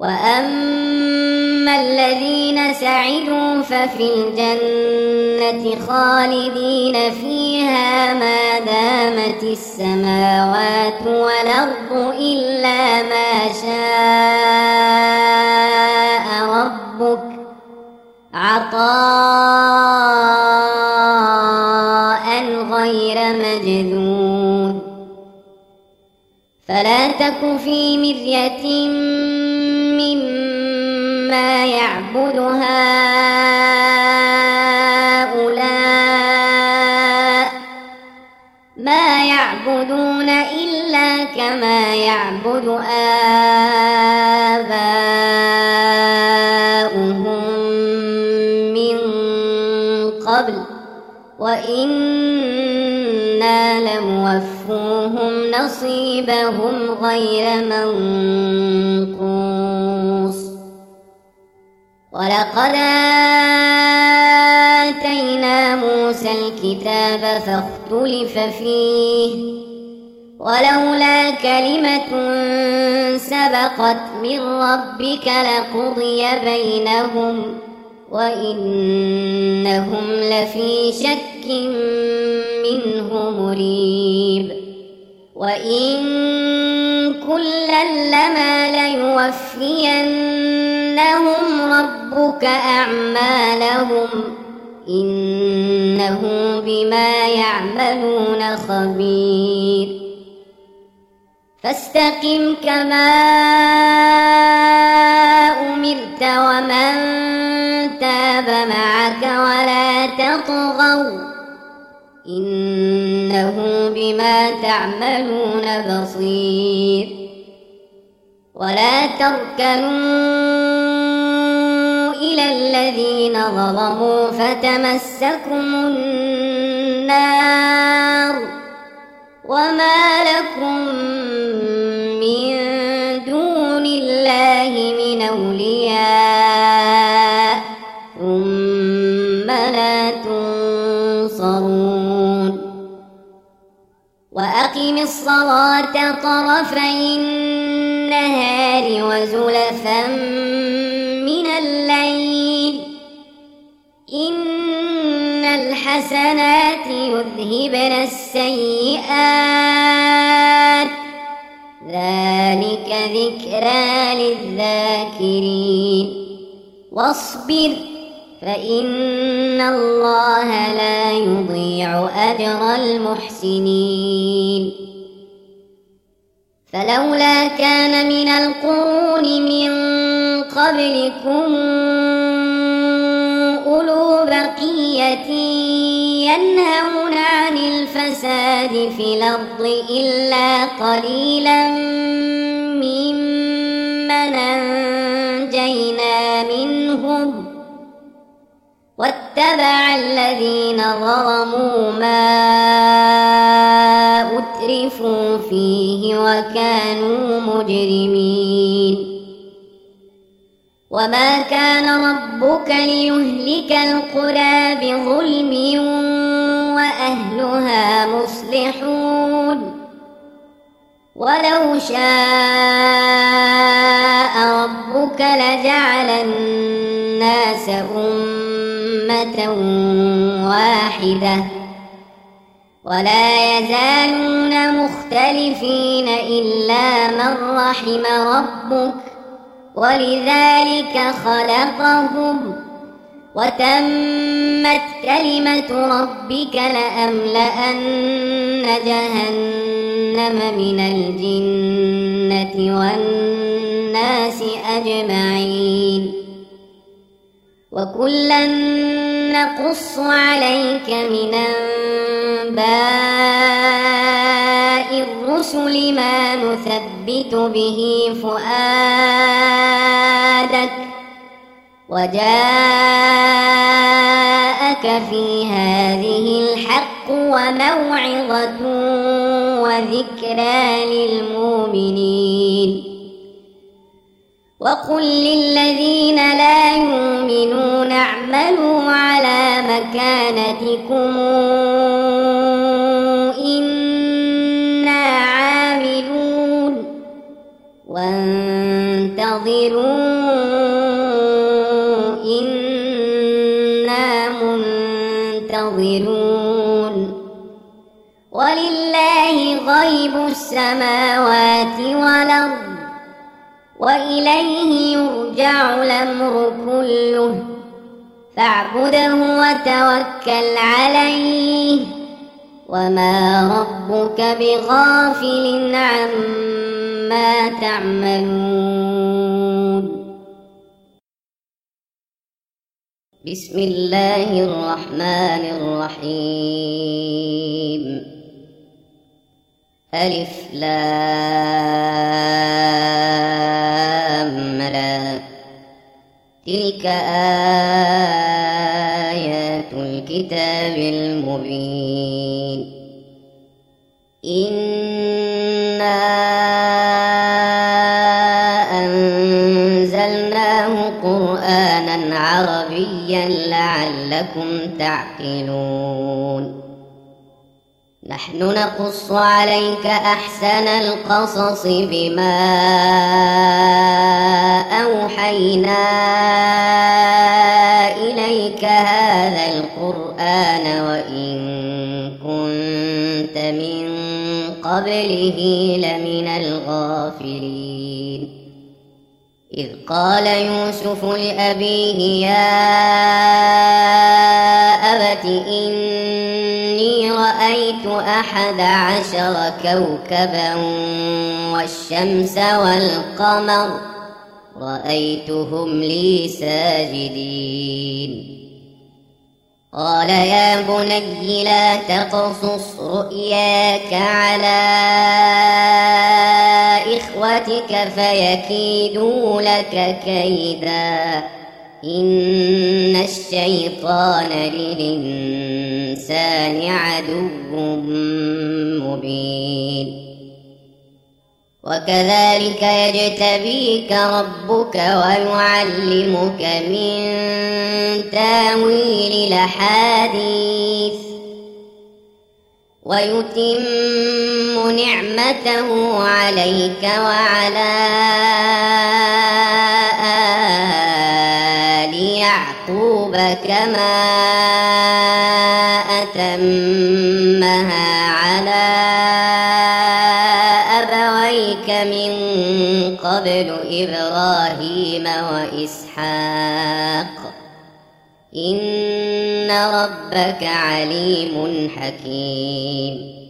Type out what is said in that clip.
وأما الذين سعدوا ففي الجنة خالدين فيها ما دامت السماوات والأرض إلا ما شاء ربك عطاء غير مجذوذ. فلا تك في مرية مما يعبد هؤلاء ما يعبدون إلا كما يعبد آباؤهم من قبل وإنا لموفوهم نصيبهم غير منقوص. ولقد آتينا موسى الكتاب فاختلف فيه ولولا كلمة سبقت من ربك لقضي بينهم وإنهم لفي شك منه مريب. وإن كلا لما ليوفينهم ربك أعمالهم إنه بما يعملون خبير. فاستقم كما أمرت ومن تاب معك ولا تطغوا إنه بما تعملون بصير. ولا تركنوا إلى الذين ظلموا فتمسكم النار وما لكم من دون الله من أولياء ثم لا تنصرون. وأقم الصلاة طرفي النهار وزلفا من الليل إن الحسنات يذهبن السيئات ذلك ذكرى للذاكرين. واصبر فإن الله لا يضيع أجر المحسنين. فلولا كان من القرون من قبلكم أولو بقية ينهون عن الفساد في الأرض إلا قليلا ممن أنجينا منهم واتبع الذين ظلموا ما أترفوا فيه وكانوا مجرمين. وما كان ربك ليهلك القرى بظلم وأهلها مصلحون ولو شاء ربك لجعل الناس أمة واحدة ولا يزالون مختلفين إلا من رحم ربك ولذلك خلقهم وتمت كلمة ربك لأملأن جهنم من الجنة والناس أجمعين. وكلا نقص عليك من أنباء الرسل ما نثبت به فؤادك وجاءك في هذه الحق وموعظة وذكرى للمؤمنين. وقل للذين لا يؤمنون اعملوا على مكانتكم إنا عاملون وانتظروا إنا منتظرون ولله غيب السماوات والأرض وإليه يرجع الأمر كله فاعبده وتوكل عليه وما ربك بغافل عما تعملون. بسم الله الرحمن الرحيم. ألف لام را تلك آيات الكتاب المبين. إنا أنزلناه قرآنا عربيا لعلكم تعقلون. نحن نقص عليك أحسن القصص بما أوحينا إليك هذا القرآن وإن كنت من قبله لمن الغافلين. إذ قال يوسف لأبيه يا أبت إني رأيت 11 كوكبا والشمس والقمر رأيتهم لي ساجدين. قال يا بني لا تقصص رؤياك على إخوتك فيكيدوا لك كيدا إن الشيطان للإنسان عدو مبين. وكذلك يجتبيك ربك ويعلمك من تاويل الأحاديث ويتم نعمته عليك وعلى آل يعقوب كما أتمها على أبويك من قبل إبراهيم وإسحاق إن ربك عليم حكيم.